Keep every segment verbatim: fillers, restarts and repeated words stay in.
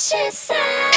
she say?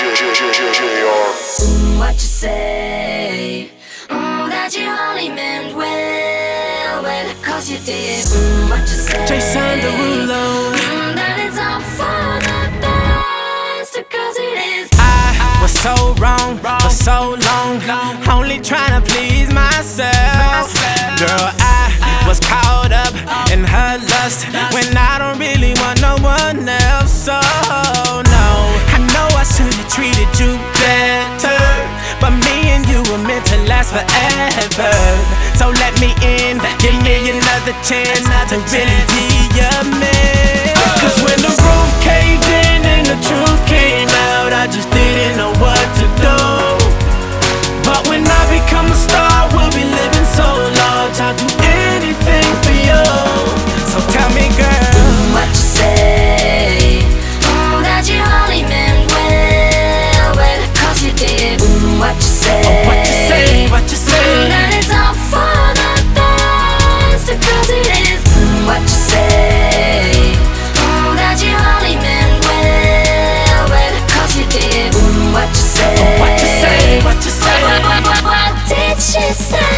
Mm, what you say? Mm, that you only meant well, well, cause you did. Mm, what you say? Jason Derulo. Mm, that it's all for the best, cause it is. I was so wrong for so long, only trying to please myself. Girl, I was caught up in her lust when I don't really want no one else. So no, I know I should've treated you better, but me and you were meant to last forever. So let me in, give me another chance to really be your man. Cause when the roof caved in and the truth came out, I just didn't know what to do. But when I become a star, we'll be living so large, I'll do anything for you. So tell me, girl, mm, what you say? Mm, that you only meant well, well, cause you did. Mm, what you say? oh, what you say, what you say? Mm, that it's all for the best, cause it is. Mm, what you say? Mm, that you only meant well, well, cause you did. Mm, what you say? oh, what you say, what you say? What, what, what, what did she say?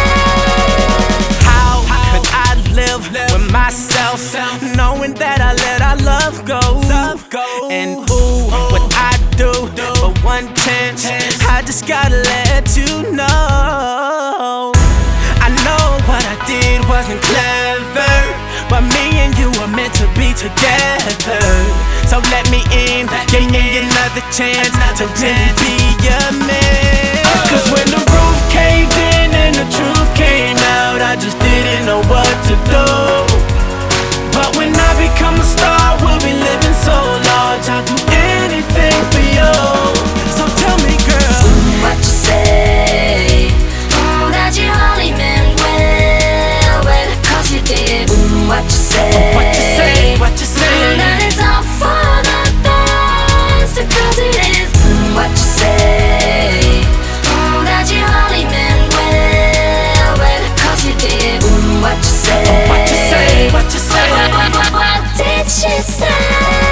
How could I live with myself, knowing that I let our love go? And ooh, what I do for one chance, I just gotta let you know. I know what I did wasn't clever, but me and you were meant to be together. So let me in, give me another chance to really be your man. Cause when the roof caved in and the truth came out, I just didn't know what to do. But when I become a star, we'll be living so large, I'll do anything for you. So tell me, girl, mm, what you say? Mm, that you only meant well, well, cause you did. Mm, what you say? oh, what you say, what you say? Mm, that it's all for the best, cause it is. Mm, what you say? Mm, that you only meant well, well, cause you did. Mm, what you say? oh, what you say, what you say? What, what, what, what did she say?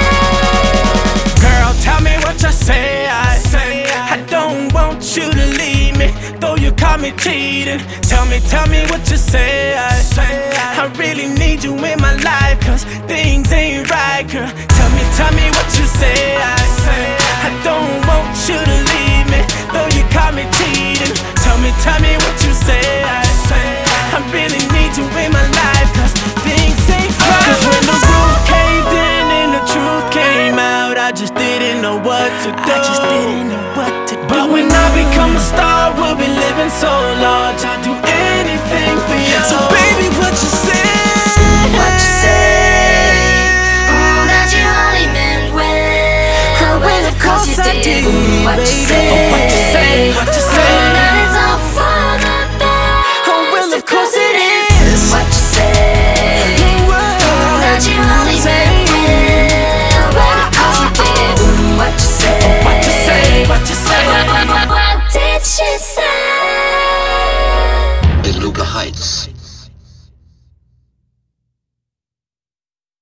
Girl, tell me what you say. I, I don't want you to leave me, though you caught me cheating. Tell me, tell me what you say. I, I really need you in my life, cause things ain't right, girl. Tell me, tell me what you say. I, I don't want you to leave me, though you caught me cheating. Tell me, tell me what you say. I, I really need you in my life, cause things ain't right. Cause when the roof caved in and the truth came out, I just didn't know what to do. I just didn't know what to do. But when I become a star, we'll be living so large, I'll do anything for you. So